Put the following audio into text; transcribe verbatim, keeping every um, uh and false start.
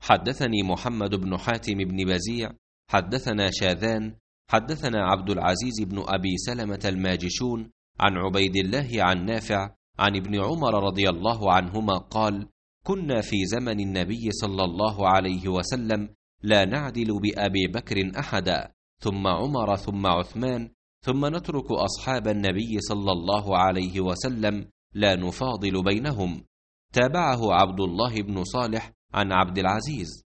حدثني محمد بن حاتم بن بزيع حدثنا شاذان حدثنا عبد العزيز بن أبي سلمة الماجشون عن عبيد الله عن نافع عن ابن عمر رضي الله عنهما قال: كنا في زمن النبي صلى الله عليه وسلم لا نعدل بأبي بكر أحدا، ثم عمر ثم عثمان، ثم نترك أصحاب النبي صلى الله عليه وسلم لا نفاضل بينهم. تابعه عبد الله بن صالح عن عبد العزيز